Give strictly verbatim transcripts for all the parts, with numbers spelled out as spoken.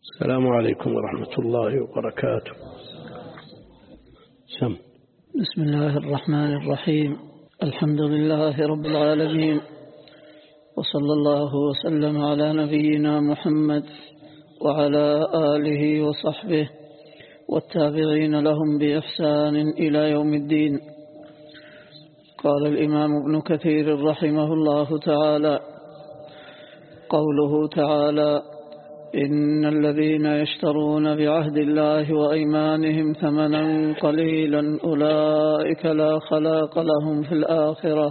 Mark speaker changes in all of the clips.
Speaker 1: السلام عليكم ورحمة الله وبركاته. سم.
Speaker 2: بسم الله الرحمن الرحيم. الحمد لله رب العالمين، وصلى الله وسلم على نبينا محمد وعلى آله وصحبه والتابعين لهم بإحسان إلى يوم الدين. قال الإمام ابن كثير رحمه الله تعالى: قوله تعالى: إن الذين يشترون بعهد الله وأيمانهم ثمنا قليلا أولئك لا خلاق لهم في الآخرة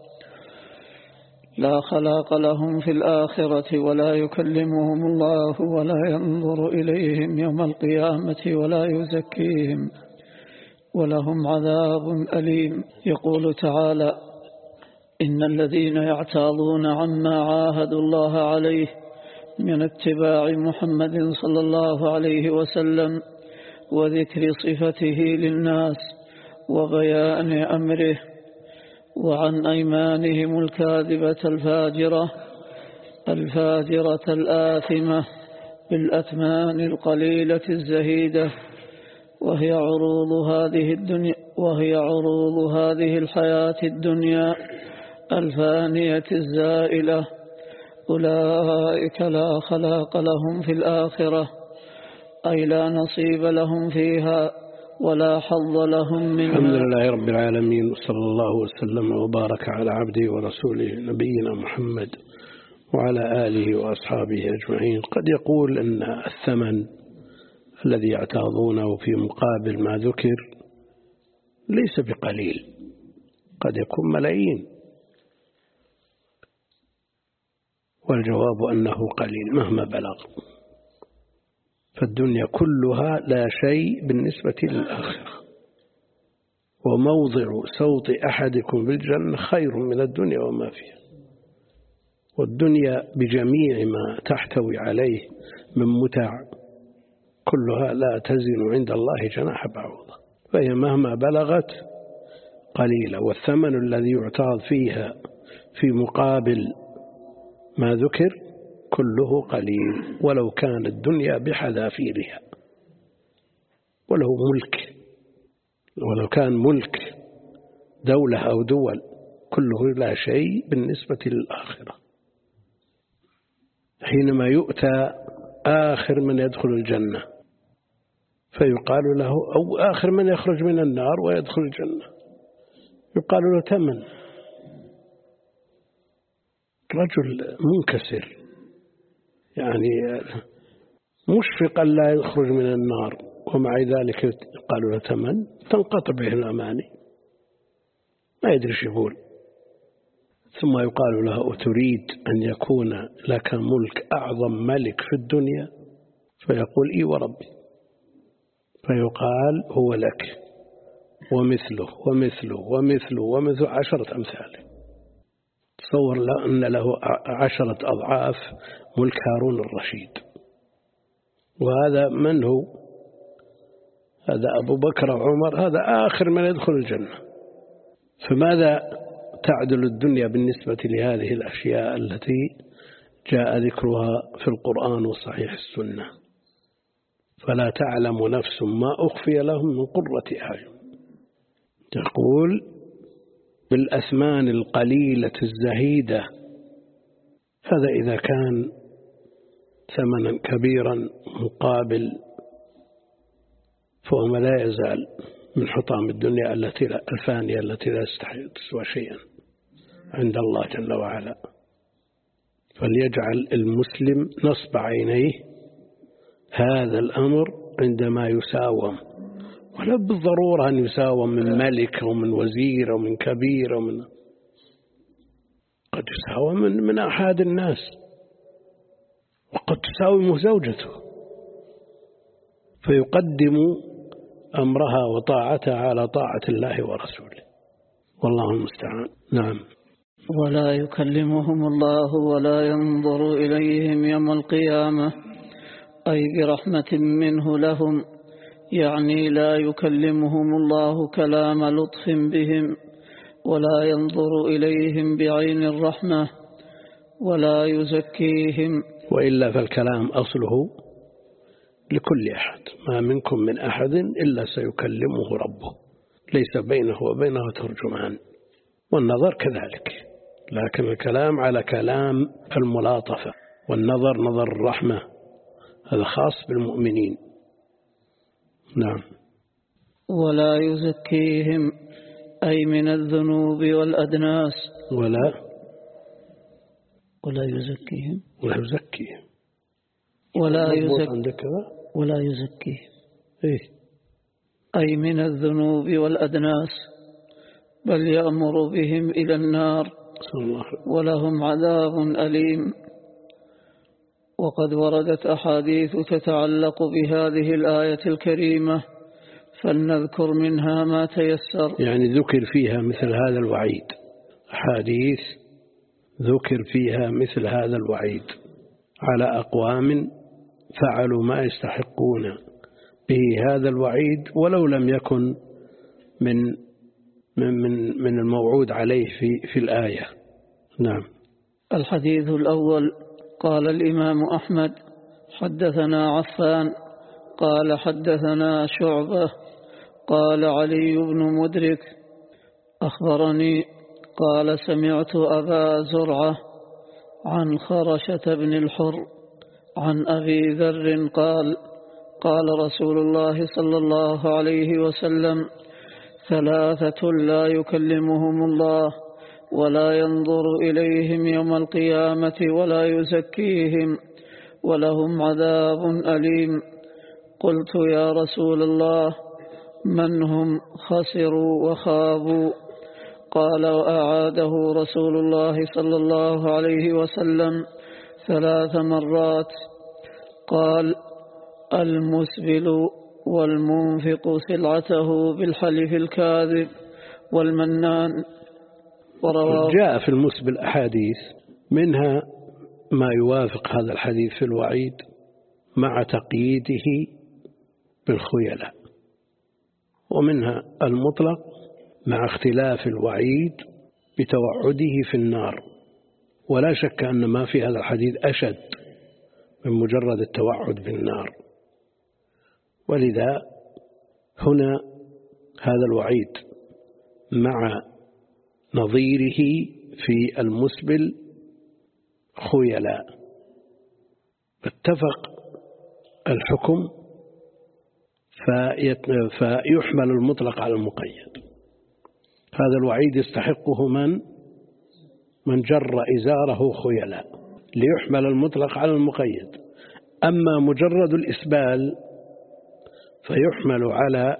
Speaker 2: لا خلاق لهم في الآخرة ولا يكلمهم الله ولا ينظر إليهم يوم القيامة ولا يزكيهم ولهم عذاب أليم. يقول تعالى: إن الذين يعتاضون عما عاهدوا الله عليه من اتباع محمد صلى الله عليه وسلم وذكر صفته للناس وبيان أمره، وعن أيمانهم الكاذبة الفاجرة الفاجرة الآثمة بالأثمان القليلة الزهيدة، وهي عروض هذه الدنيا وهي عروض هذه الحياة الدنيا الفانية الزائلة، أولئك لا خلاق لهم في الآخرة، أي لا نصيب لهم فيها ولا حظ لهم منها.
Speaker 1: الحمد لله رب العالمين، وصلى الله وسلم وبارك على عبده ورسوله نبينا محمد وعلى آله وأصحابه أجمعين. قد يقول أن الثمن الذي يعتاضونه في مقابل ما ذكر ليس بقليل، قد يكون ملايين، والجواب أنه قليل مهما بلغ، فالدنيا كلها لا شيء بالنسبة للآخرة، وموضع صوت أحدكم بالجنة خير من الدنيا وما فيها، والدنيا بجميع ما تحتوي عليه من متاع كلها لا تزن عند الله جناح بعوضة، فهي مهما بلغت قليلة. والثمن الذي يعتاض فيها في مقابل ما ذكر كله قليل، ولو كان الدنيا بحذافيرها، ولو ملك ولو كان ملك دولة أو دول، كله لا شيء بالنسبة للآخرة. حينما يؤتى آخر من يدخل الجنة فيقال له، أو آخر من يخرج من النار ويدخل الجنة، يقال له تمن رجل منكسر، يعني مشفق لا يخرج من النار، ومع ذلك قالوا له تمن، تنقطع به الأماني، ما يدري ايش يقول. ثم يقال له: أتريد أن يكون لك ملك أعظم ملك في الدنيا؟ فيقول: إي وربي. فيقال: هو لك ومثله ومثله ومثله ومثله عشرة أمثاله. تصور له أن له عشرة أضعاف ملك هارون الرشيد. وهذا من هو؟ هذا أبو بكر وعمر، هذا آخر من يدخل الجنة. فماذا تعدل الدنيا بالنسبة لهذه الأشياء التي جاء ذكرها في القرآن وصحيح السنة؟ فلا تعلم نفس ما أخفي لهم من قرة أعين. تقول: بالأثمان القليلة الزهيدة. هذا إذا كان ثمنا كبيرا مقابل، فهو لا يزال من حطام الدنيا التي الفانية التي لا تسوى شيئا عند الله جل وعلا. فليجعل المسلم نصب عينيه هذا الأمر عندما يساوم، ولا بالضرورة أن يساوم من ملك أو من وزير أو من كبير أو من قد يساوم من, من أحد الناس، وقد تساومه زوجته، فيقدم أمرها وطاعتها على طاعة الله ورسوله، والله المستعان. نعم.
Speaker 2: ولا يكلمهم الله ولا ينظر إليهم يوم القيامة، أي برحمة منه لهم، يعني لا يكلمهم الله كلام لطف بهم، ولا ينظر إليهم بعين الرحمة، ولا يزكيهم.
Speaker 1: وإلا فالكلام أصله لكل أحد، ما منكم من أحد إلا سيكلمه ربه ليس بينه وبينه ترجمان. والنظر كذلك، لكن الكلام على كلام الملاطفة، والنظر نظر الرحمة، هذا خاص بالمؤمنين. نعم.
Speaker 2: ولا يزكيهم أي من الذنوب والأدناس.
Speaker 1: ولا
Speaker 2: ولا يزكيهم
Speaker 1: ولا يزكيهم
Speaker 2: ولا يزكي ولا يزكيهم
Speaker 1: إيه؟
Speaker 2: أي من الذنوب والأدناس، بل يأمر بهم إلى النار ولهم عذاب أليم. وقد وردت أحاديث تتعلق بهذه الآية الكريمة، فلنذكر منها ما تيسر.
Speaker 1: يعني ذكر فيها مثل هذا الوعيد، أحاديث ذكر فيها مثل هذا الوعيد على أقوام فعلوا ما يستحقون به هذا الوعيد ولو لم يكن من من من, من الموعود عليه في في الآية. نعم.
Speaker 2: الحديث الأول: قال الإمام أحمد حدثنا عفان قال حدثنا شعبة قال علي بن مدرك أخبرني قال سمعت أبا زرعة عن خرشة بن الحر عن أبي ذر قال قال رسول الله صلى الله عليه وسلم: ثلاثة لا يكلمهم الله ولا ينظر إليهم يوم القيامة ولا يزكيهم ولهم عذاب أليم. قلت: يا رسول الله من هم؟ خسروا وخابوا. قال: وأعاده رسول الله صلى الله عليه وسلم ثلاث مرات. قال: المسبل والمنفق سلعته بالحلف الكاذب والمنان. ورواه.
Speaker 1: جاء في المسبل أحاديث منها ما يوافق هذا الحديث في الوعيد مع تقييده بالخيلاء، ومنها المطلق مع اختلاف الوعيد بتوعده في النار. ولا شك أن ما في هذا الحديث أشد من مجرد التوعد بالنار، ولذا هنا هذا الوعيد مع نظيره في المسبل خيلاء. اتفق الحكم فيحمل المطلق على المقيد. هذا الوعيد يستحقه من من جر إزاره خيلاء ليحمل المطلق على المقيد. أما مجرد الإسبال فيحمل على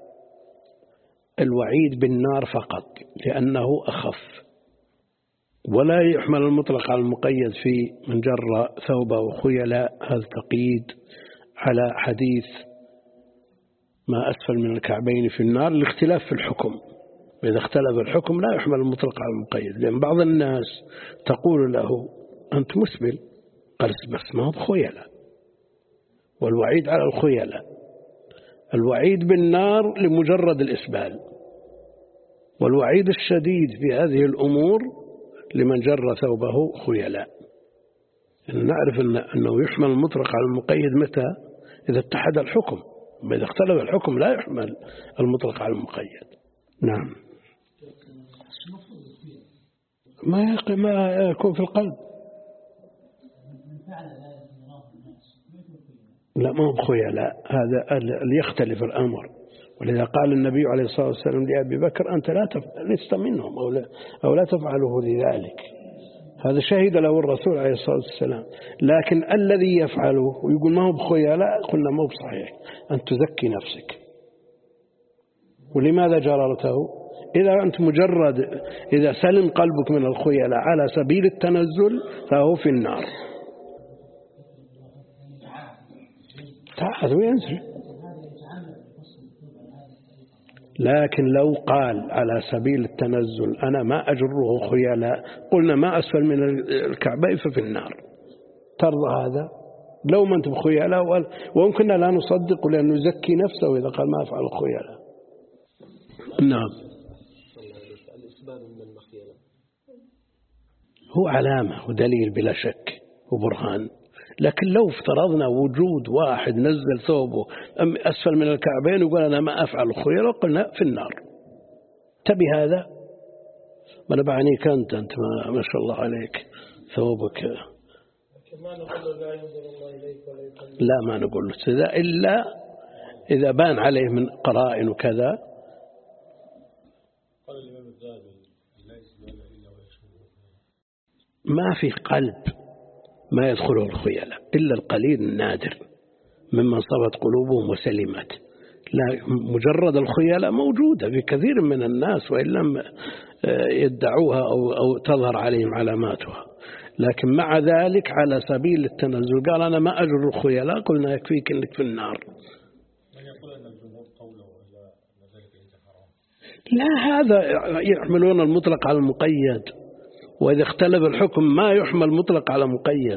Speaker 1: الوعيد بالنار فقط لأنه أخف، ولا يحمل المطلق على المقيد في من جر ثوبه خيلاء. هذا تقييد على حديث ما أسفل من الكعبين في النار لاختلاف في الحكم. وإذا اختلف الحكم لا يحمل المطلق على المقيد، لأن بعض الناس تقول له أنت مسبل، قال بس ما هو بخيلاء، والوعيد على الخيلاء. الوعيد بالنار لمجرد الإسبال، والوعيد الشديد في هذه الأمور لمن جر ثوبه خيلاء. نعرف أنه يحمل المطلق على المقيد متى؟ إذا اتحد الحكم. إذا اختلف الحكم لا يحمل المطلق على المقيد. نعم. ما ما يكون في القلب، لا ما هو بخيلاء، هذا يختلف الأمر. ولذا قال النبي عليه الصلاة والسلام لأبي بكر: أنت لا لست منهم أو لا, أو لا تفعله لذلك. هذا شهد له الرسول عليه الصلاة والسلام. لكن الذي يفعله ويقول ما هو بخيلاء قلنا ما هو بصحيح، أن تزكي نفسك. ولماذا جررته؟ إذا أنت مجرد إذا سلم قلبك من الخيلاء على سبيل التنزل فهو في النار. تعال وينزل. لكن لو قال على سبيل التنزل أنا ما أجره خيلاء، قلنا ما أسفل من الكعبين ففي النار. ترضى هذا؟ لو ما أنت بخيلاء، ويمكننا لا نصدق لأنه يزكي نفسه إذا قال ما أفعل خيلاء. نعم. هو علامة ودليل بلا شك وبرهان. لكن لو افترضنا وجود واحد نزل ثوبه أسفل من الكعبين ويقول أنا ما أفعل الخيلاء، قلنا في النار. تبي هذا؟ ما أنا بعنيك أنت أنت ما, ما شاء الله عليك ثوبك. لا ما نقول له كذا إلا إذا بان عليه من قرائن وكذا. ما في قلب ما يدخله الخيلاء إلا القليل النادر ممن صبت قلوبهم وسلمت. لا مجرد الخيلاء موجودة في كثير من الناس وإن لم يدعوها أو, أو تظهر عليهم علاماتها، لكن مع ذلك على سبيل التنزل قال أنا ما أجر الخيلاء، قلنا يكفيك أنك في النار. لا هذا يحملون المطلق على المقيد، وإذا اختلف الحكم ما يحمل مطلق على مقيد.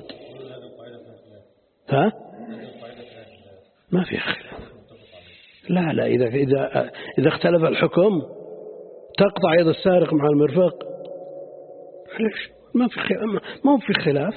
Speaker 1: ها؟ ما في خلاف. لا لا إذا إذا إذا اختلف الحكم تقطع يد السارق مع المرفق. ليش؟ ما في خلاف، ما في خلاف.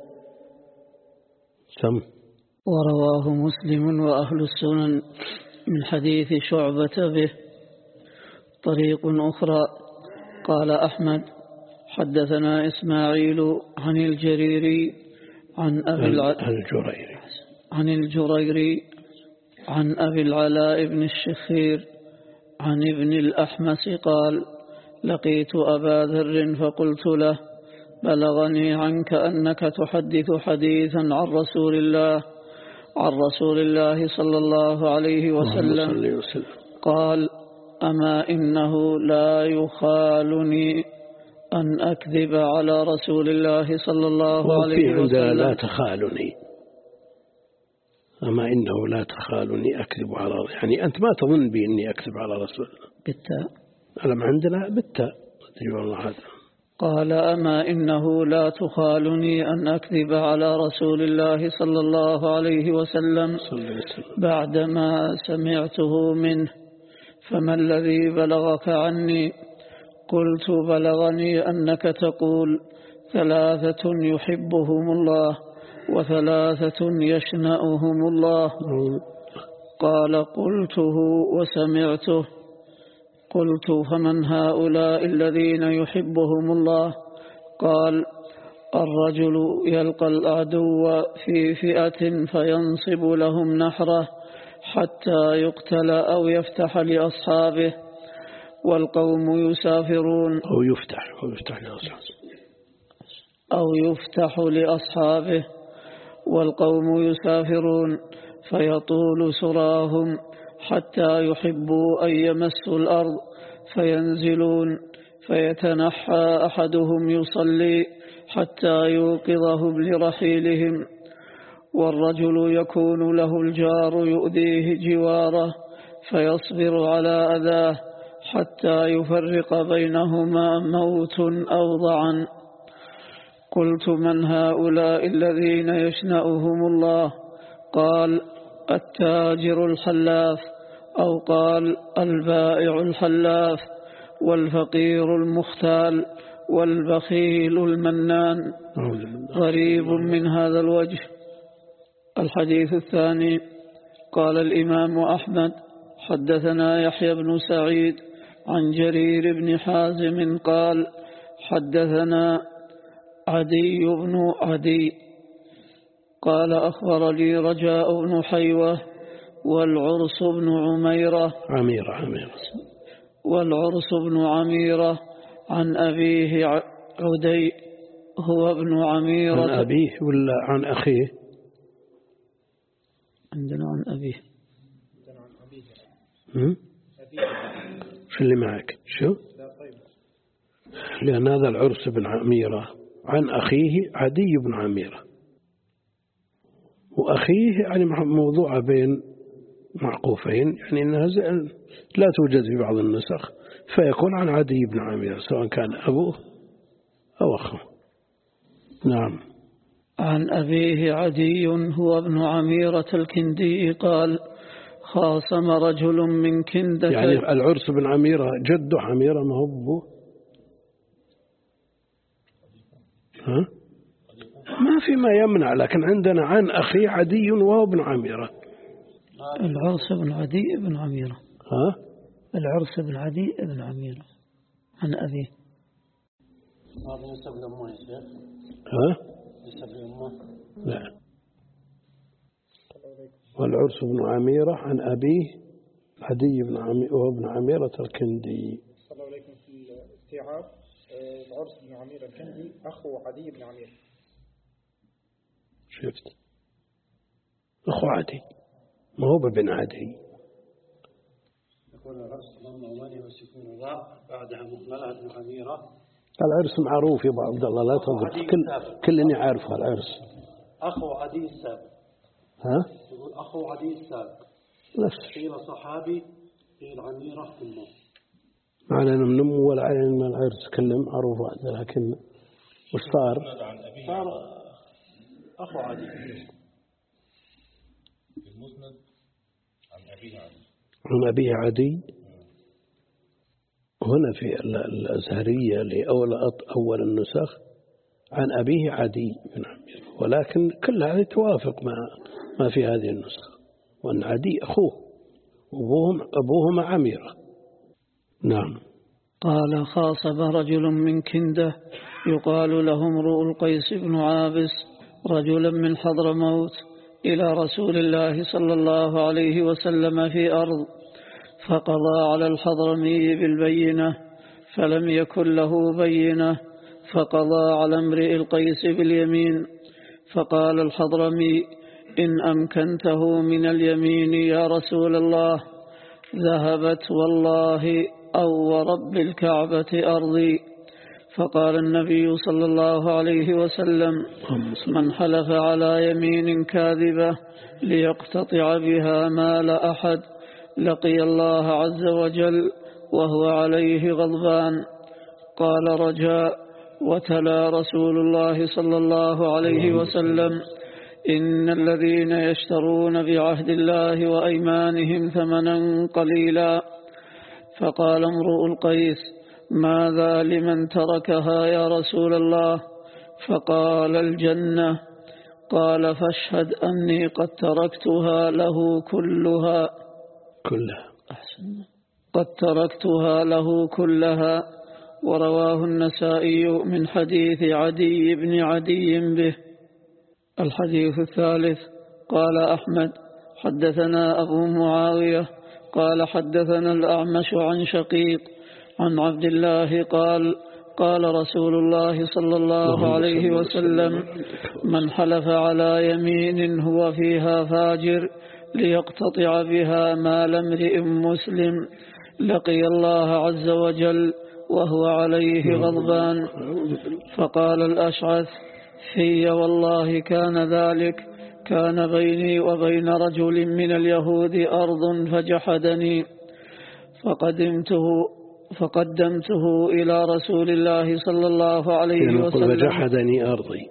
Speaker 1: سم.
Speaker 2: ورواه مسلم وأهل السنن من حديث شعبة به. طريق أخرى قال أحمد حدثنا إسماعيل عن الجريري عن أبي
Speaker 1: الجريري
Speaker 2: عن الجريري عن أبي العلاء بن الشخير عن ابن الأحمس قال لقيت أبا ذر فقلت له بلغني عنك أنك تحدث حديثا عن رسول الله عن رسول الله صلى الله عليه وسلم. قال أما إنه لا يخالني أن أكذب على رسول الله صلى الله عليه وسلم.
Speaker 1: لا تخالني، أما إنه لا تخالني أكذب على، يعني أنت ما تظن بي إني أكذب على رسول الله
Speaker 2: بالتاء.
Speaker 1: ألم عندنا بالتاء.
Speaker 2: قال أما إنه لا تخالني أن أكذب على رسول الله صلى الله عليه وسلم بعدما سمعته منه، فما الذي بلغك عني؟ قلت بلغني أنك تقول ثلاثة يحبهم الله وثلاثة يشنأهم الله. قال قلته وسمعته. قلت فمن هؤلاء الذين يحبهم الله؟ قال الرجل يلقى العدو في فئة فينصب لهم نحره حتى يقتل أو يفتح لأصحابه، والقوم يسافرون
Speaker 1: أو يفتح أو يفتح لأصحابه
Speaker 2: أو يفتح لأصحابه والقوم يسافرون فيطول سراهم حتى يحبوا أن يمسوا الأرض فينزلون فيتنحى أحدهم يصلي حتى يوقظهم لرحيلهم، والرجل يكون له الجار يؤذيه جواره فيصبر على أذاه حتى يفرق بينهما موت أو ضعن. قلت من هؤلاء الذين يشنأهم الله؟ قال التاجر الحلاف، أو قال البائع الحلاف، والفقير المختال، والبخيل المنان. غريب من هذا الوجه. الحديث الثاني قال الإمام أحمد حدثنا يحيى بن سعيد عن جرير بن حازم قال حدثنا عدي بن عدي قال أخبرني رجاء بن حيوة والعرس بن عميرة
Speaker 1: عميرة عميرة
Speaker 2: والعرس بن عميرة عن أبيه عدي هو ابن عميرة.
Speaker 1: عن أبيه ولا عن أخيه؟
Speaker 2: عندنا عن أبيه.
Speaker 1: شو اللي معك؟ شو؟ لأن هذا العرس بن عميرة عن أخيه عدي بن عميرة، وأخيه يعني موضوع بين معقوفين، يعني أنها لا توجد في بعض النسخ، فيكون عن عدي بن عميرة سواء كان أبوه أو أخوه. نعم.
Speaker 2: عن أبيه عدي هو ابن عميرة الكندي قال خاصم رجل من كندة،
Speaker 1: يعني العرس بن عميرة جده عميرة ما هو أبوه. ها؟ ما فيما يمنع، لكن عندنا عن أخي عدي وهو ابن عميرة.
Speaker 2: العرس بن عدي بن عميرة.
Speaker 1: ها؟
Speaker 2: العرس بن عدي بن عميرة عن أبيه.
Speaker 3: هذا نسب لأمه يا شيخ.
Speaker 1: ها؟
Speaker 3: نسب لأمه.
Speaker 1: لا. والعرس بن عميرة عن أبيه عدي بن عميرة وهو ابن عميرة الكندي.
Speaker 4: صلى الله عليكم. في الاستيعاب العرس بن عمير الكندي أخو عدي بن عمير.
Speaker 1: شفت؟ أخو عدي ما هو بابن عدي.
Speaker 3: يقول العرس ضم أولي وسكون الراء بعدها مهملة بن عميرة.
Speaker 1: العرس معروف يا أبو عبد الله، لا تضرب كل كلني عارفه العرس.
Speaker 3: أخو عدي السابق.
Speaker 1: ها؟
Speaker 3: يقول أخو عدي السابق.
Speaker 1: نفس.
Speaker 3: قيل صحابي قيل عميرة كله.
Speaker 1: ما علينا من نمو ولا علينا من العرس كله معروف، لكن وش صار؟
Speaker 3: صار أخو عدي.
Speaker 5: المسند عن أبيه عدي.
Speaker 1: عن أبيه عدي. هنا في الأزهرية لأول أول النسخ عن أبيه عدي بن عمير، ولكن كل هذه توافق ما ما في هذه النسخة، وأن عدي أخوه وأبوهم أبوهما عميرة. نعم.
Speaker 2: قال خاصب رجل من كندة يقال له امرؤ القيس بن عابس رجلا من حضرموت إلى رسول الله صلى الله عليه وسلم في أرض، فقضى على الحضرمي بالبينة فلم يكن له بينة، فقضى على امرئ القيس باليمين، فقال الحضرمي إن أمكنته من اليمين يا رسول الله ذهبت والله أو ورب الكعبة أرضي. فقال النبي صلى الله عليه وسلم من حلف على يمين كاذبة ليقتطع بها مال أحد لقي الله عز وجل وهو عليه غضبان. قال رجاء وتلا رسول الله صلى الله عليه وسلم إن الذين يشترون بعهد الله وأيمانهم ثمنا قليلا. فقال امرؤ القيس ماذا لمن تركها يا رسول الله؟ فقال الجنة. قال فاشهد أني قد تركتها له كلها
Speaker 1: كلها
Speaker 2: أحسن قد تركتها له كلها. ورواه النسائي من حديث عدي بن عدي به. الحديث الثالث. قال أحمد حدثنا أبو معاوية قال حدثنا الأعمش عن شقيق عن عبد الله قال قال رسول الله صلى الله عليه وسلم من حلف على يمين هو فيها فاجر ليقتطع بها مال امرئ مسلم لقي الله عز وجل وهو عليه غضبان. فقال الأشعث في والله كان ذلك، كان بيني وبين رجل من اليهود أرض فجحدني فقدمته فقدمته إلى رسول الله صلى الله عليه وسلم
Speaker 1: فجحدني أرضي.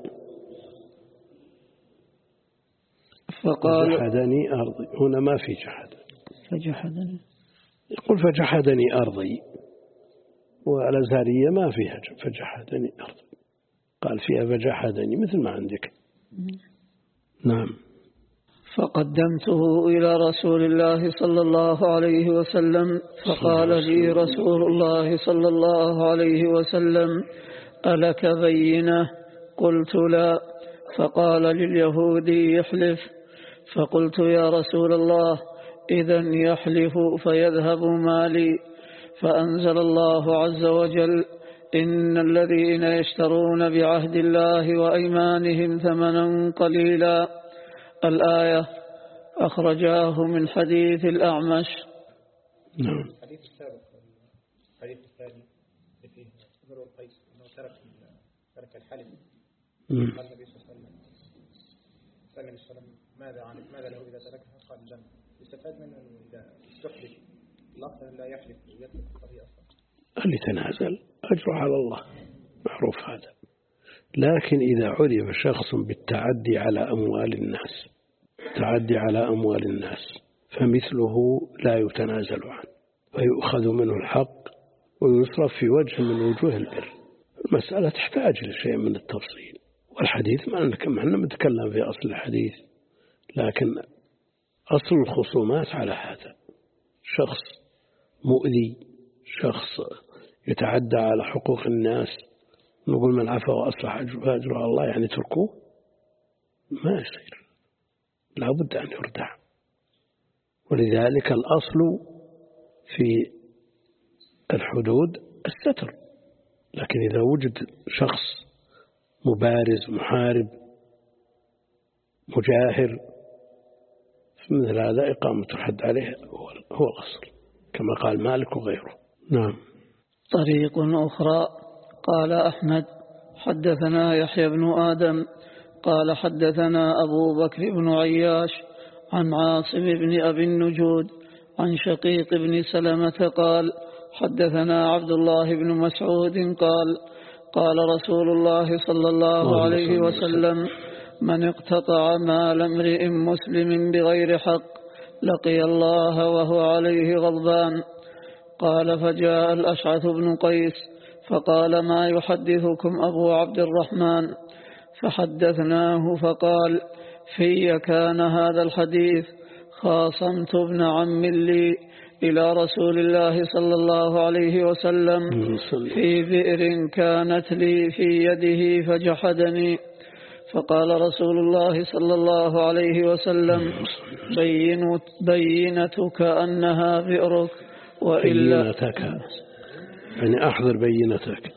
Speaker 2: فقال
Speaker 1: فجحدني أرضي، هنا ما في جحد.
Speaker 2: فجحدني
Speaker 1: يقول فجحدني أرضي، والأزهرية ما فيها فجحدني أرضي، قال فيها فجحدني مثل ما عندك. نعم.
Speaker 2: فقدمته إلى رسول الله صلى الله عليه وسلم فقال لي رسول الله صلى الله عليه وسلم ألك بينة؟ قلت لا. فقال لليهودي يحلف. فقلت يا رسول الله إذن يحلف فيذهب مالي. فأنزل الله عز وجل إن الذين يشترون بعهد الله وأيمانهم ثمنا قليلا الآية. أخرجاه من حديث الأعمش.
Speaker 1: نعم.
Speaker 4: الحديث السابق الحديث الثاني فيه امرؤ القيس أنه ترك ترك الحلف. قال النبي صلى الله عليه وسلم سأل النبي صلى الله عليه وسلم ماذا عن ماذا له إذا تركها؟ قال الجنة. يستفاد منه إذا استحلف الأفضل لا يحلف ويترك القضية أصلا.
Speaker 1: اللي تنازل أجره على الله، معروف هذا. لكن إذا عرف شخص بالتعدي على أموال الناس تعدي على أموال الناس فمثله لا يتنازل عنه ويؤخذ منه الحق ويصرف في وجه من وجوه البر. المسألة تحتاج لشيء من التفصيل، والحديث ما نتكلم في أصل الحديث، لكن أصل الخصومات على هذا: شخص مؤذي، شخص يتعدى على حقوق الناس، نقول من عفا وأصلح أجره الله يعني تركوه؟ ما يصير، لا بد أن يردع. ولذلك الأصل في الحدود الستر، لكن إذا وجد شخص مبارز محارب مجاهر مثل هذا إقامة الحد عليه هو الأصل، كما قال مالك وغيره. نعم.
Speaker 2: طريق أخرى. قال أحمد: حدثنا يحيى بن آدم قال حدثنا أبو بكر بن عياش عن عاصم بن أبي النجود عن شقيق بن سلمة قال حدثنا عبد الله بن مسعود قال قال رسول الله صلى الله عليه وسلم: من اقتطع مال امرئ مسلم بغير حق لقي الله وهو عليه غضبان. قال: فجاء الأشعث بن قيس فقال: ما يحدثكم أبو عبد الرحمن؟ فحدثناه فقال: في كان هذا الحديث: خاصمت ابن عم لي إلى رسول الله صلى الله عليه وسلم في بئر كانت لي في يده فجحدني، فقال رسول الله صلى الله عليه وسلم: بينتك أنها بئرك وإلا
Speaker 1: بينتك يعني أحضر بينتك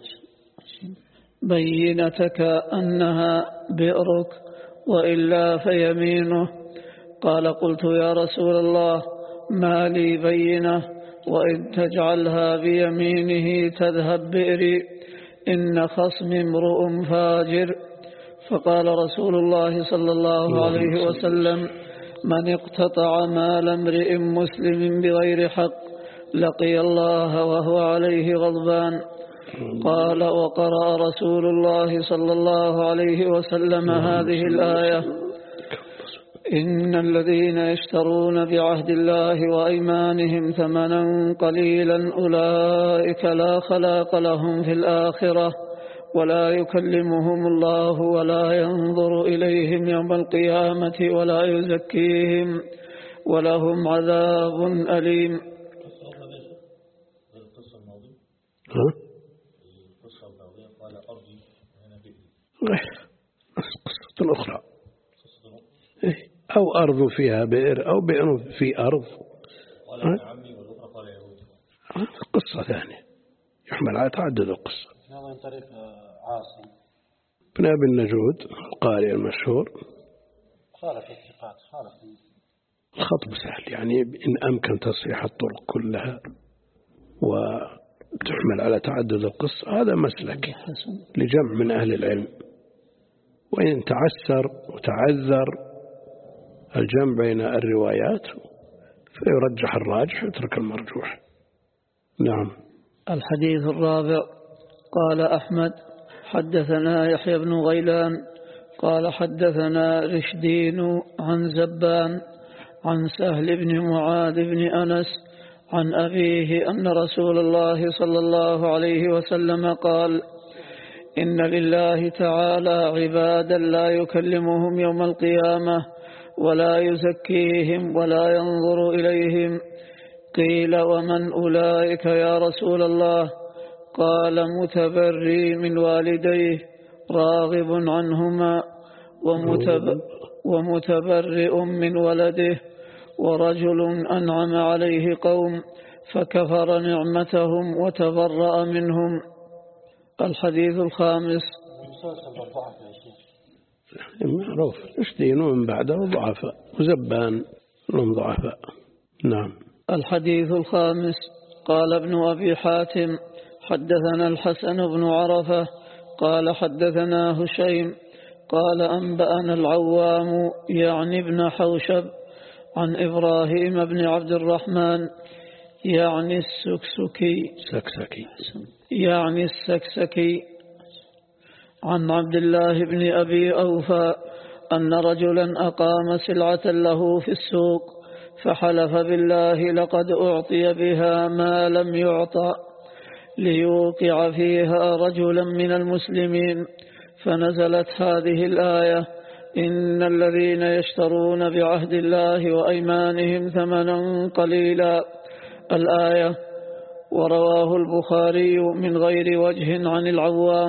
Speaker 2: بينتك أنها بئرك وإلا فيمينه. قال: قلت يا رسول الله ما لي بينة وإن تجعلها بيمينه تذهب بئري إن خصم امرؤ فاجر. فقال رسول الله صلى الله عليه وسلم: من اقتطع مال امرئ مسلم بغير حق لقي الله وهو عليه غضبان. قال: وقرأ رسول الله صلى الله عليه وسلم هذه الآية: إن الذين يشترون بعهد الله وأيمانهم ثمنا قليلا أولئك لا خلاق لهم في الآخرة ولا يكلمهم الله ولا ينظر إليهم يوم القيامة ولا يزكيهم ولهم عذاب أليم.
Speaker 1: قصة أخرى، أو أرض فيها بئر أو بئر في أرض، قصة ثانية يحمل على تعدد القصة.
Speaker 3: هذا من طريق عاصم
Speaker 1: بن أبي النجود القارئ المشهور.
Speaker 3: خالف الثقات، خالف
Speaker 1: الخطب سهل، يعني إن أمكن تصحيح الطرق كلها وتحمل على تعدد القصة هذا مسلك لجمع من أهل العلم، وإن تعسر وتعذر الجمع بين الروايات فيرجح الراجح ويترك المرجوح. نعم.
Speaker 2: الحديث الرابع. قال أحمد: حدثنا يحيى بن غيلان قال حدثنا رشدين عن زبان عن سهل بن معاذ بن أنس عن أبيه أن رسول الله صلى الله عليه وسلم قال: إن لله تعالى عبادا لا يكلمهم يوم القيامة ولا يزكيهم ولا ينظر إليهم. قيل: ومن أولئك يا رسول الله؟ قال: متبري من والديه راغب عنهما ومتبرئ من ولده ورجل أنعم عليه قوم فكفر نعمتهم وتبرأ منهم. الحديث الخامس.
Speaker 1: معروف رشدين ومن بعده ضعفاء وزبان لهم ضعفاء. نعم.
Speaker 2: الحديث الخامس. قال ابن أبي حاتم: حدثنا الحسن بن عرفة قال حدثنا هشيم قال أنبأنا العوام يعني ابن حوشب عن إبراهيم بن عبد الرحمن يعني السكسكي
Speaker 1: سكسكي
Speaker 2: يعني السكسكي عن عبد الله بن أبي أوفى أن رجلا أقام سلعة له في السوق فحلف بالله لقد أعطي بها ما لم يعطى ليوقع فيها رجلا من المسلمين، فنزلت هذه الآية: إن الذين يشترون بعهد الله وأيمانهم ثمنا قليلا، الآية. ورواه البخاري من غير وجه عن العوام.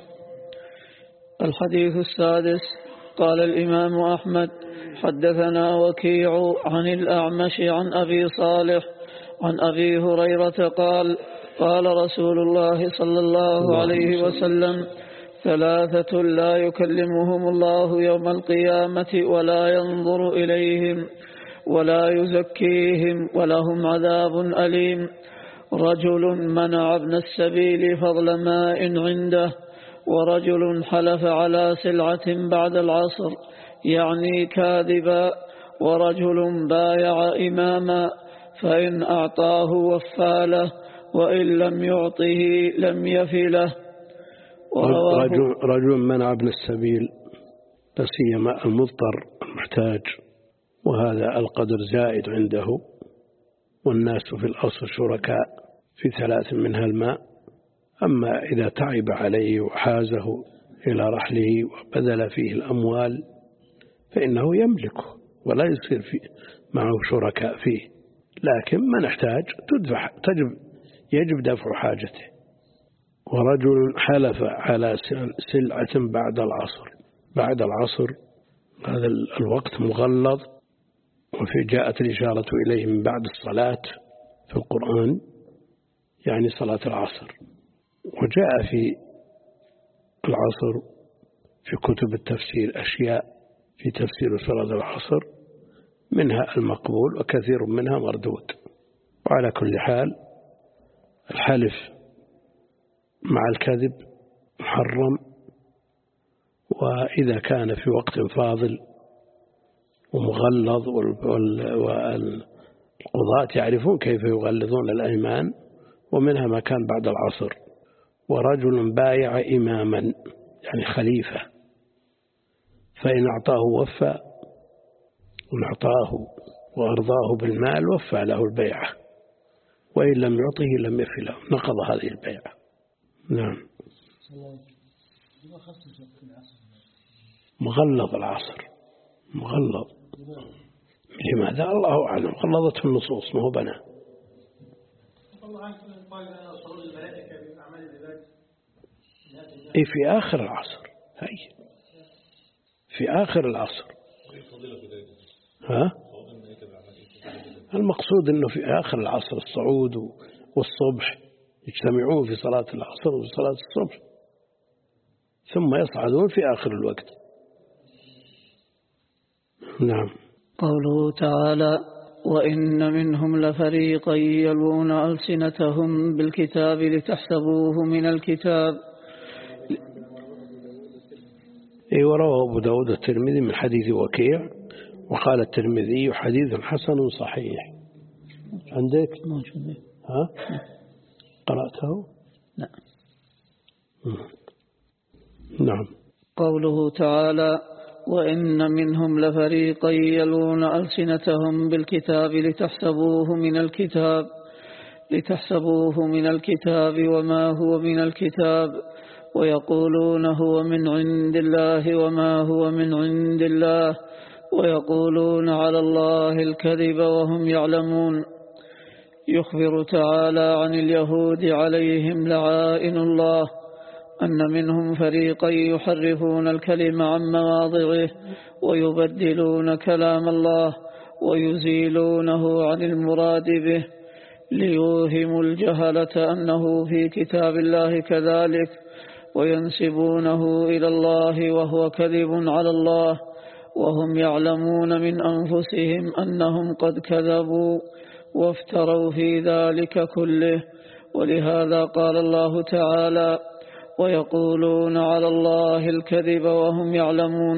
Speaker 2: الحديث السادس. قال الإمام أحمد: حدثنا وكيع عن الأعمش عن أبي صالح عن أبي هريرة قال: قال رسول الله صلى الله عليه وسلم: ثلاثة لا يكلمهم الله يوم القيامة ولا ينظر إليهم ولا يزكيهم ولهم عذاب أليم: رجل منع ابن السبيل فضل ماء عنده، ورجل حلف على سلعة بعد العصر يعني كاذبا، ورجل بايع إماما فإن أعطاه وفى له وإن لم يعطه لم يفي له.
Speaker 1: رجل, رجل منع ابن السبيل، لا سيما المضطر المحتاج، وهذا القدر زائد عنده، والناس في الأصل شركاء في ثلاث منها الماء. أما إذا تعب عليه وحازه إلى رحله وبذل فيه الأموال فإنه يملكه ولا يصير فيه معه شركاء فيه، لكن من احتاج تدفع تجب يجب دفع حاجته. ورجل حلف على سلعة بعد العصر، بعد العصر هذا الوقت مغلظ، وفي جاءت الإشارة إليه من بعد الصلاة في القرآن، يعني صلاة العصر. وجاء في العصر في كتب التفسير أشياء في تفسير صلاة العصر، منها المقبول وكثير منها مردود. وعلى كل حال الحلف مع الكذب محرم، وإذا كان في وقت فاضل ومغلظ، والقضاة يعرفون كيف يغلظون الأيمان، ومنها ما كان بعد العصر. ورجل بايع إماما يعني خليفة، فإن أعطاه وفى، وإن أعطاه وأرضاه بالمال وفى له البيعة، وإن لم يعطه لم يفي له، نقض هذه البيعة. نعم. مغلظ العصر، مغلظ. لماذا؟ الله أعلم، غلظته النصوص ما هو بنا. إيه في آخر العصر، هاي في آخر العصر. ها؟ المقصود أنه في آخر العصر الصعود والصبح يجتمعون في صلاة العصر وفي صلاة الصبح، ثم يصعدون في آخر الوقت. نعم.
Speaker 2: قوله تعالى: وإن منهم لفريقا يلوون ألسنتهم بالكتاب لتحسبوه من الكتاب.
Speaker 1: أي ورواه أبو داود الترمذي من حديث وكيع، وقال الترمذي حديث حسن صحيح. عندك؟ ها؟ قرأته؟
Speaker 2: لا.
Speaker 1: نعم.
Speaker 2: قوله تعالى: وإن منهم لفريقا يلوون ألسنتهم بالكتاب لتحسبوه من الكتاب لتحسبوه من الكتاب وما هو من الكتاب، ويقولون هو من عند الله وما هو من عند الله، ويقولون على الله الكذب وهم يعلمون. يخبر تعالى عن اليهود عليهم لعائن الله أن منهم فريقا يحرفون الكلم عن مواضعه ويبدلون كلام الله ويزيلونه عن المراد به، ليوهموا الجهلة أنه في كتاب الله كذلك، وينسبونه إلى الله وهو كذب على الله، وهم يعلمون من أنفسهم أنهم قد كذبوا وافتروا في ذلك كله. ولهذا قال الله تعالى: ويقولون على الله الكذب وهم يعلمون.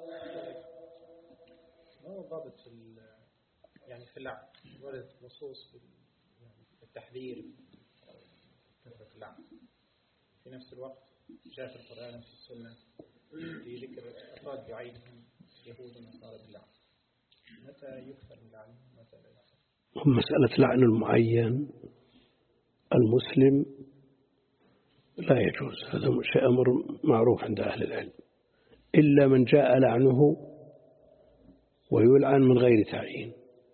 Speaker 4: ما هو ضابط في يعني في اللعن؟ ورد نصوص في التحذير كثرة اللعن، في نفس الوقت جاء في القرآن وفي السنة في ذكر أفراد بعينهم يهود والنصارى باللعن. متى يكثر اللعن ومتى لا يكثر؟
Speaker 1: مسألة لعن المعين المسلم لا يجوز، هذا شيء أمر معروف عند أهل العلم، إلا من جاء لعنه ويلعن من غير تعيين.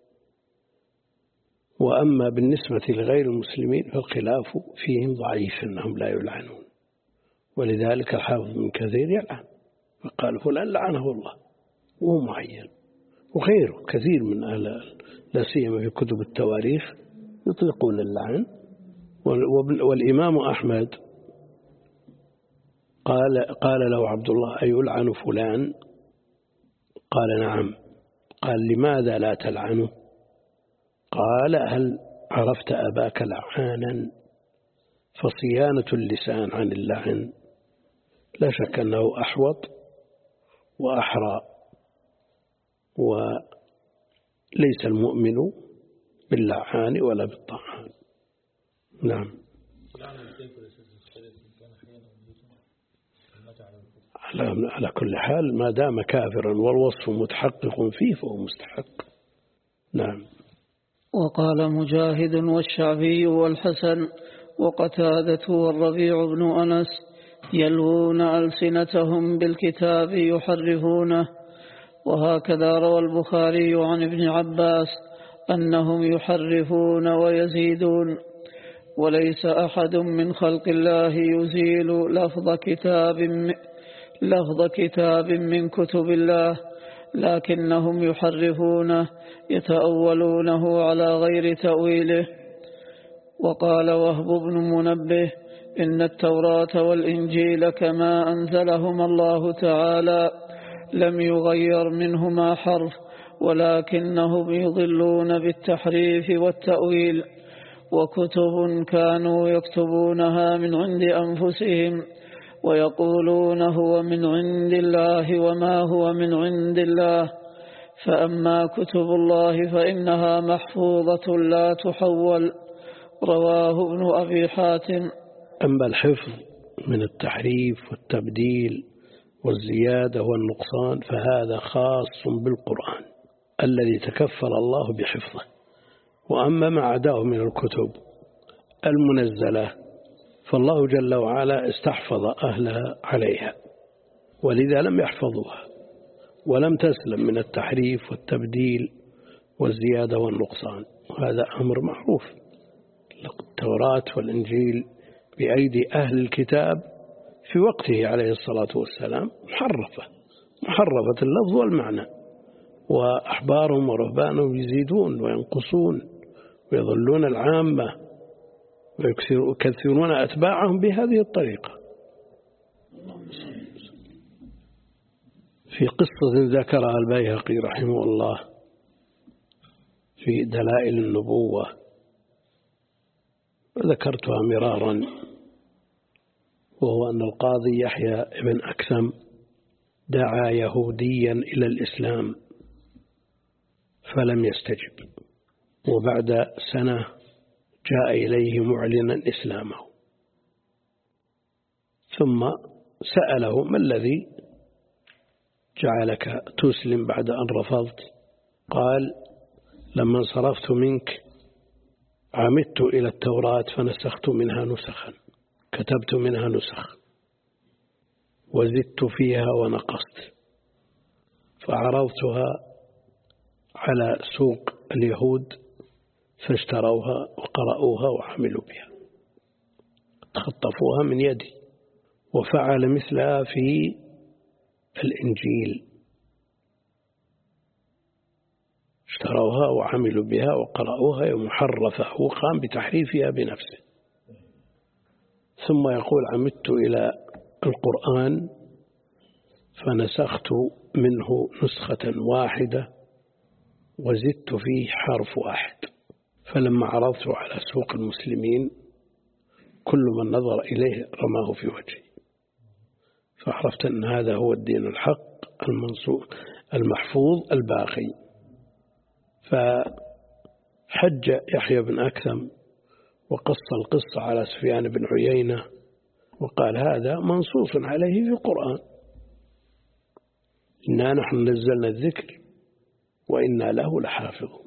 Speaker 1: وأما بالنسبة لغير المسلمين فالخلاف فيهم ضعيف أنهم لا يلعنون، ولذلك الحافظ بن كثير يلعن فقال فلان لعنه الله وهو معين، وغيره كثير من أهل لا سيما في كتب التواريخ يطلقون اللعن. والإمام أحمد قال قال له عبد الله أيلعن فلان؟ قال نعم. قال لماذا لا تلعنه؟ قال هل عرفت أباك لعانا؟ فصيانة اللسان عن اللعن لا شك أنه أحوط وأحرى، وليس المؤمن باللعان ولا بالطعان. نعم. على كل حال ما دام كافرا والوصف متحقق فيه فهو مستحق. نعم.
Speaker 2: وقال مجاهد والشعبي والحسن وقتادة والربيع بن أنس يلوون ألسنتهم بالكتاب يحرفونه. وهكذا روى البخاري عن ابن عباس أنهم يحرفون ويزيدون، وليس أحد من خلق الله يزيل لفظ كتاب لفظ كتاب من كتب الله، لكنهم يحرفونه يتأولونه على غير تأويله. وقال وهب بن منبه إن التوراة والإنجيل كما أنزلهما الله تعالى لم يغير منهما حرف، ولكنهم يضلون بالتحريف والتأويل، وكتب كانوا يكتبونها من عند أنفسهم ويقولون هو من عند الله وما هو من عند الله. فأما كتب الله فإنها محفوظة لا تحول. رواه ابن أبي حاتم.
Speaker 1: أما الحفظ من التحريف والتبديل والزيادة والنقصان فهذا خاص بالقرآن الذي تكفل الله بحفظه. وأما ما عداه من الكتب المنزلة فالله جل وعلا استحفظ أهلها عليها، ولذا لم يحفظوها ولم تسلم من التحريف والتبديل والزيادة والنقصان، وهذا أمر معروف. التوراة والإنجيل بأيدي أهل الكتاب في وقته عليه الصلاة والسلام محرفة محرفة اللفظ والمعنى، وأحبارهم ورهبانهم يزيدون وينقصون ويضلون العامة ويكثرون أتباعهم بهذه الطريقة. في قصة ذكرها البيهقي رحمه الله في دلائل النبوة وذكرتها مرارا، وهو أن القاضي يحيى بن أكثم دعا يهوديا إلى الإسلام فلم يستجب، وبعد سنة جاء إليه معلنا إسلامه، ثم سأله ما الذي جعلك تسلم بعد أن رفضت؟ قال لما انصرفت منك عمدت إلى التوراة فنسخت منها نسخا، كتبت منها نسخ وزدت فيها ونقصت، فعرضتها على سوق اليهود فاشتروها وقرأوها وعملوا بها، تخطفوها من يدي. وفعل مثلها في الإنجيل، اشتروها وعملوا بها وقرأوها محرفة، وقام بتحريفها بنفسه. ثم يقول عمدت إلى القرآن فنسخت منه نسخة واحدة وزدت فيه حرف واحد، فلما عرضته على سوق المسلمين كل من نظر إليه رماه في وجهي، فعرفت أن هذا هو الدين الحق المنصور المحفوظ الباقي. فحج يحيى بن أكثم وقص القصة على سفيان بن عيينة وقال هذا منصوص عليه في القرآن، إنا نحن نزلنا الذكر وإنا له لحافظون،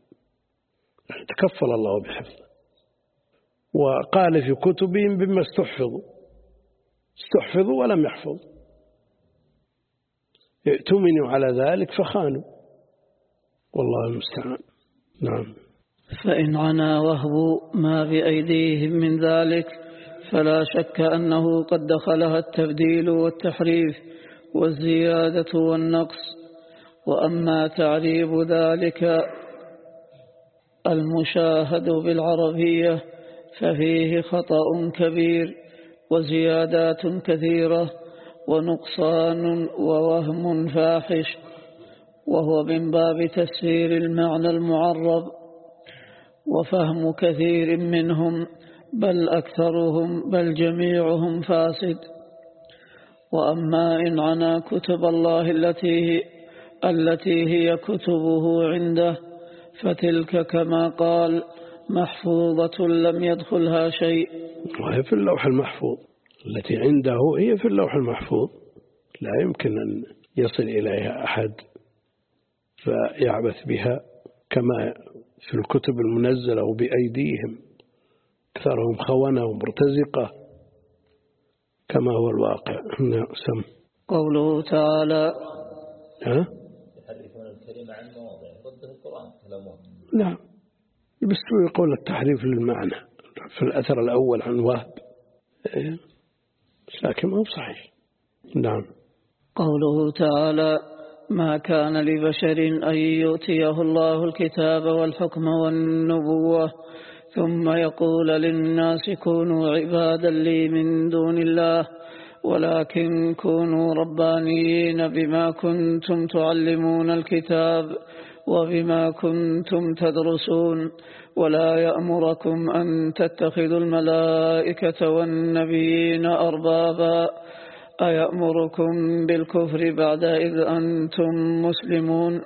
Speaker 1: تكفل الله بحفظه. وقال في كتبهم بما استحفظوا، استحفظوا ولم يحفظوا، ائتمنوا على ذلك فخانوا، والله المستعان. نعم.
Speaker 2: فإن عنا وهب ما بأيديهم من ذلك فلا شك أنه قد دخلها التبديل والتحريف والزيادة والنقص. وأما تعريب ذلك المشاهد بالعربية ففيه خطأ كبير وزيادات كثيرة ونقصان ووهم فاحش، وهو من باب تسهيل المعنى المعرب، وفهم كثير منهم بل أكثرهم بل جميعهم فاسد. وأما إن عنا كتب الله التي التي هي كتبه عنده فتلك كما قال محفوظة لم يدخلها شيء،
Speaker 1: وهي في اللوح المحفوظ، التي عنده هي في اللوح المحفوظ، لا يمكن أن يصل إليها أحد فيعبث بها كما في الكتب المنزلة وبأيديهم، أكثرهم خونة ومرتزقة كما هو الواقع. سم.
Speaker 2: قوله تعالى
Speaker 1: ها؟
Speaker 5: يحرفون الكلمة عن مواضعه ضد القرآن كلامه.
Speaker 1: نعم، بس يقول التحريف للمعنى في الأثر الأول عن وهب، لكن ما هو صحيح. نعم.
Speaker 2: قوله تعالى ما كان لبشر أن يؤتيه الله الكتاب والحكم والنبوة ثم يقول للناس كونوا عبادا لي من دون الله ولكن كونوا ربانيين بما كنتم تعلمون الكتاب وبما كنتم تدرسون ولا يأمركم أن تتخذوا الملائكة والنبيين أربابا أيأمركم بالكفر بعد إذ أنتم مسلمون.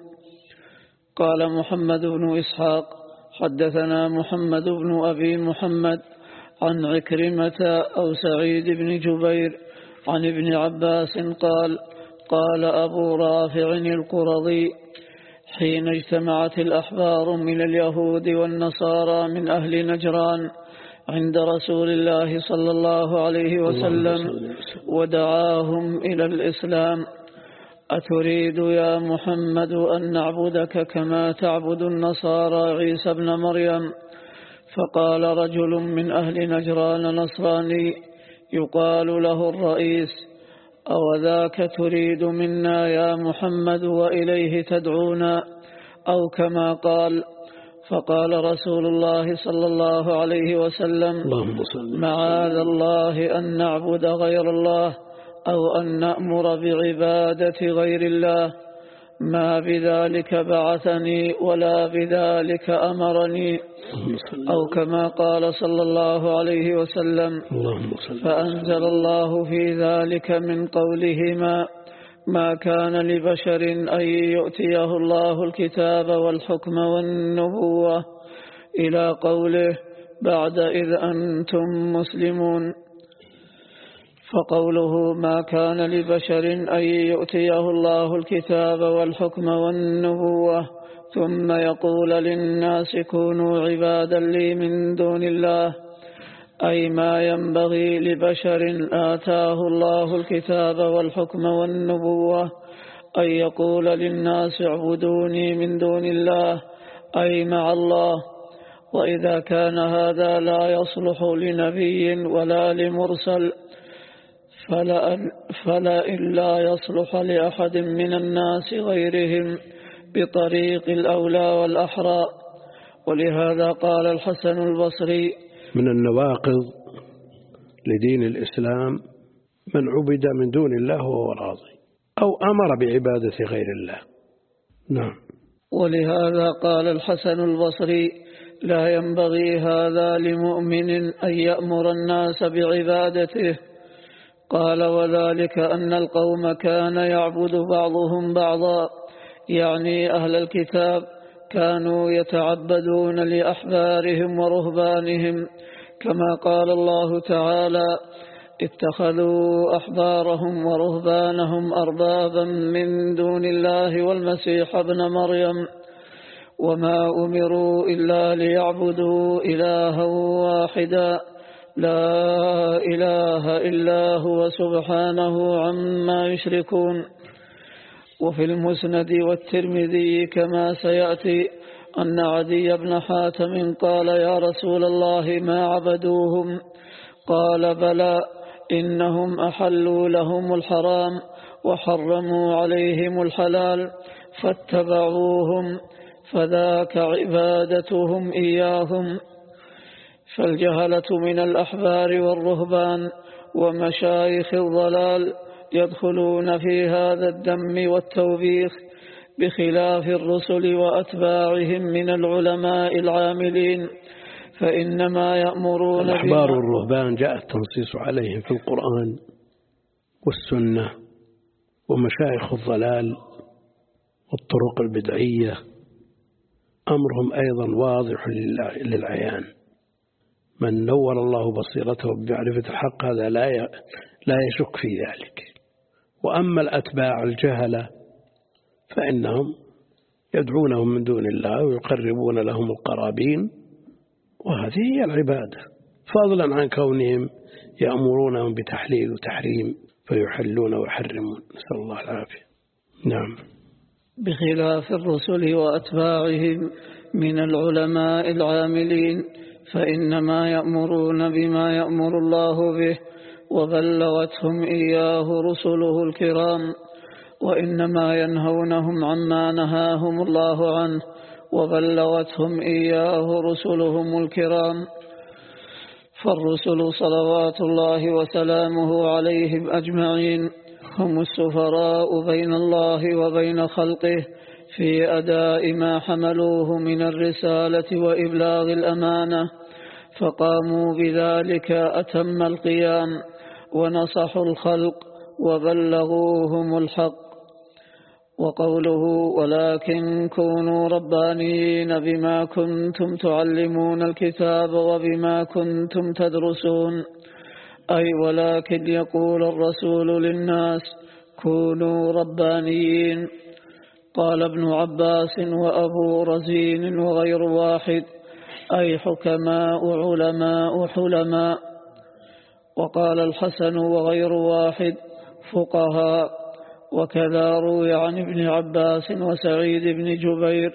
Speaker 2: قال محمد بن إسحاق حدثنا محمد بن أبي محمد عن عكرمة أو سعيد بن جبير عن ابن عباس قال قال أبو رافع القرظي حين اجتمعت الأحبار من اليهود والنصارى من أهل نجران عند رسول الله صلى الله عليه وسلم ودعاهم إلى الإسلام أتريد يا محمد أن نعبدك كما تعبد النصارى عيسى بن مريم؟ فقال رجل من أهل نجران نصراني يقال له الرئيس أو ذاك تريد منا يا محمد وإليه تدعونا أو كما قال. فقال رسول الله صلى الله عليه وسلم معاذ الله أن نعبد غير الله أو أن نأمر بعبادة غير الله ما بذلك بعثني ولا بذلك أمرني أو كما قال صلى الله عليه وسلم. فأنزل الله في ذلك من قولهما ما كان لبشر أن يؤتيه الله الكتاب والحكم والنبوة إلى قوله بعد إذ أنتم مسلمون. فقوله ما كان لبشر أن يؤتيه الله الكتاب والحكم والنبوة ثم يقول للناس كونوا عبادا لي من دون الله أي ما ينبغي لبشر آتاه الله الكتاب والحكم والنبوة أن يقول للناس اعبدوني من دون الله أي مع الله. وإذا كان هذا لا يصلح لنبي ولا لمرسل فلا, فلا إلا يصلح لأحد من الناس غيرهم بطريق الأولى والأحرى. ولهذا قال الحسن البصري
Speaker 1: من النواقض لدين الإسلام من عبد من دون الله وهو راضي أو أمر بعبادة غير الله. نعم.
Speaker 2: ولهذا قال الحسن البصري لا ينبغي هذا لمؤمن أن يأمر الناس بعبادته. قال وذلك أن القوم كان يعبد بعضهم بعضا يعني أهل الكتاب كانوا يتعبدون لأحبارهم ورهبانهم كما قال الله تعالى اتخذوا أحبارهم ورهبانهم أربابا من دون الله والمسيح ابن مريم وما أمروا إلا ليعبدوا إلها واحدا لا إله إلا هو سبحانه عما يشركون. وفي المسند والترمذي كما سيأتي أن عدي بن حاتم قال يا رسول الله ما عبدوهم؟ قال بلى إنهم أحلوا لهم الحرام وحرموا عليهم الحلال فاتبعوهم فذاك عبادتهم إياهم. فالجهلة من الأحبار والرهبان ومشايخ الضلال يدخلون في هذا الذم والتوبيخ بخلاف الرسل وأتباعهم من العلماء العاملين، فإنما يأمرون
Speaker 1: الأحبار والرهبان جاء التنصيص عليهم في القرآن والسنة، ومشايخ الضلال والطرق البدعية أمرهم أيضا واضح للعيان. من نور الله بصيرته بمعرفة الحق هذا لا لا يشك في ذلك. وأما الأتباع الجهلة فإنهم يدعونهم من دون الله ويقربون لهم القرابين، وهذه هي العبادة، فضلا عن كونهم يأمرونهم بتحليل وتحريم فيحلون ويحرمون، نسأل الله العافية. نعم.
Speaker 2: بخلاف الرسل وأتباعهم من العلماء العاملين فإنما يأمرون بما يأمر الله به وبلغتهم إياه رسله الكرام، وإنما ينهونهم عما نهاهم الله عنه وبلغتهم إياه رسلهم الكرام. فالرسل صلوات الله وسلامه عليهم أجمعين هم السفراء بين الله وبين خلقه في أداء ما حملوه من الرسالة وإبلاغ الأمانة، فقاموا بذلك أتم القيام ونصحوا الخلق وبلغوهم الحق. وقوله ولكن كونوا ربانيين بما كنتم تعلمون الكتاب وبما كنتم تدرسون، أي ولكن يقول الرسول للناس كونوا ربانيين. قال ابن عباس وأبو رزين وغير واحد أي حكماء علماء حلماء. وقال الحسن وغير واحد فقهاء. وكذا روي عن ابن عباس وسعيد بن جبير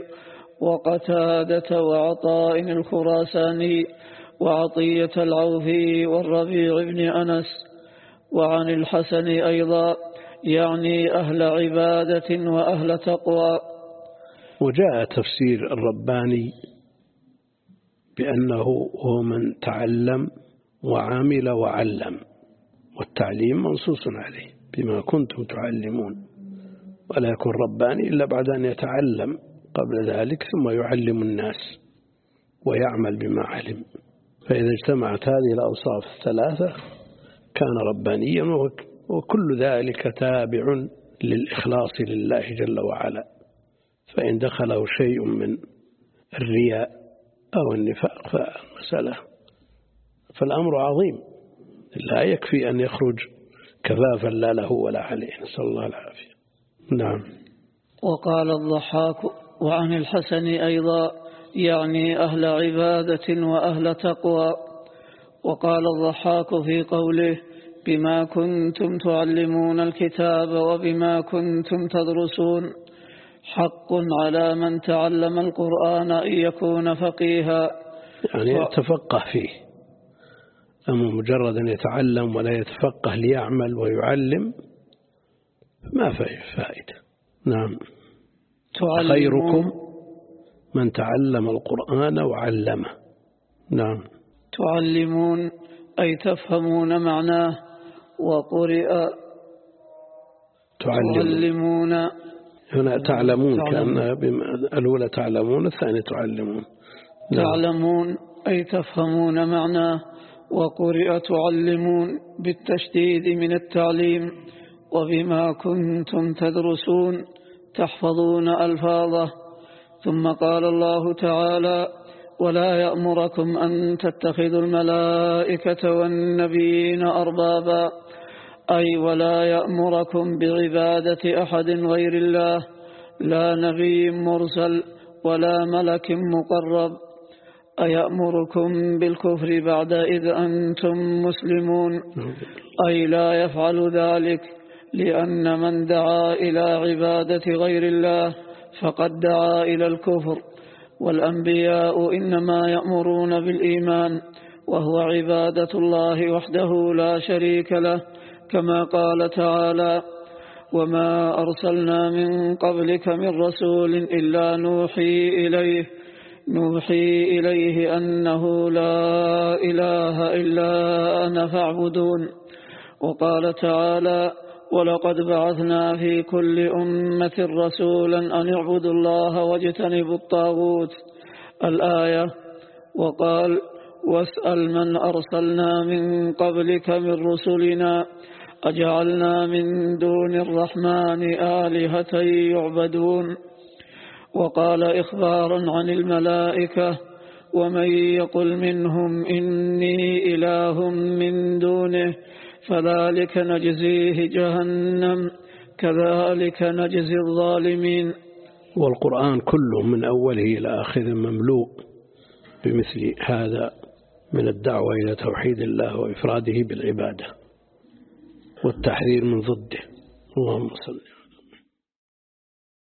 Speaker 2: وقتادة وعطاء الخراساني وعطية العوفي والربيع بن أنس. وعن الحسن أيضا يعني أهل عبادة وأهل تقوى.
Speaker 1: وجاء تفسير الرباني بأنه هو من تعلم وعمل وعلم، والتعليم منصوص عليه بما كنتم تعلمون، ولا يكون رباني إلا بعد أن يتعلم قبل ذلك ثم يعلم الناس ويعمل بما علم. فإذا اجتمعت هذه الأوصاف الثلاثة كان ربانيا، وكل ذلك تابع للإخلاص لله جل وعلا. فإن دخله شيء من الرياء أو النفاق فالمسألة فالأمر عظيم، لا يكفي أن يخرج كفافا لا له ولا عليه، نسأل الله العافية. نعم.
Speaker 2: وقال الضحاك وعن الحسن أيضا يعني أهل عبادة وأهل تقوى. وقال الضحاك في قوله بما كنتم تعلمون الكتاب وبما كنتم تدرسون حق على من تعلم القرآن أن يكون فقيها،
Speaker 1: يعني يتفقه فيه، أما مجرد أن يتعلم ولا يتفقه ليعمل ويعلم ما فيه فائدة. نعم. خيركم من تعلم القرآن وعلمه. نعم.
Speaker 2: تعلمون أي تفهمون معناه، وقرئ تعلمون.
Speaker 1: هنا تعلمون كأن الأولى تعلمون الثانية تعلمون. نعم.
Speaker 2: تعلمون أي تفهمون معناه، وقرئ تعلمون بالتشديد من التعليم. وبما كنتم تدرسون تحفظون ألفاظه. ثم قال الله تعالى ولا يأمركم أن تتخذوا الملائكة والنبيين أربابا، أي ولا يأمركم بعبادة أحد غير الله، لا نبي مرسل ولا ملك مقرب. أيأمركم بالكفر بعد إذ أنتم مسلمون؟ أي لا يفعل ذلك، لأن من دعا إلى عبادة غير الله فقد دعا إلى الكفر، والأنبياء إنما يأمرون بالإيمان وهو عبادة الله وحده لا شريك له، كما قال تعالى: وما أرسلنا من قبلك من رسول إلا نوحي إليه نوحي إليه أنه لا إله إلا أنا فاعبدون. وقال تعالى: ولقد بعثنا في كل أمة رسولا أن اعبدوا الله واجتنبوا الطاغوت، الآية. وقال: واسأل من أرسلنا من قبلك من رسلنا أجعلنا من دون الرحمن آلهة يعبدون. وقال إخبارا عن الملائكة: ومن يقل منهم إني إله من دونه فذلك نجزيه جهنم كذلك نجزي الظالمين.
Speaker 1: والقرآن كله من أوله إلى آخره مملوء بمثل هذا من الدعوة إلى توحيد الله وإفراده بالعبادة والتحذير من ضده. اللهم صل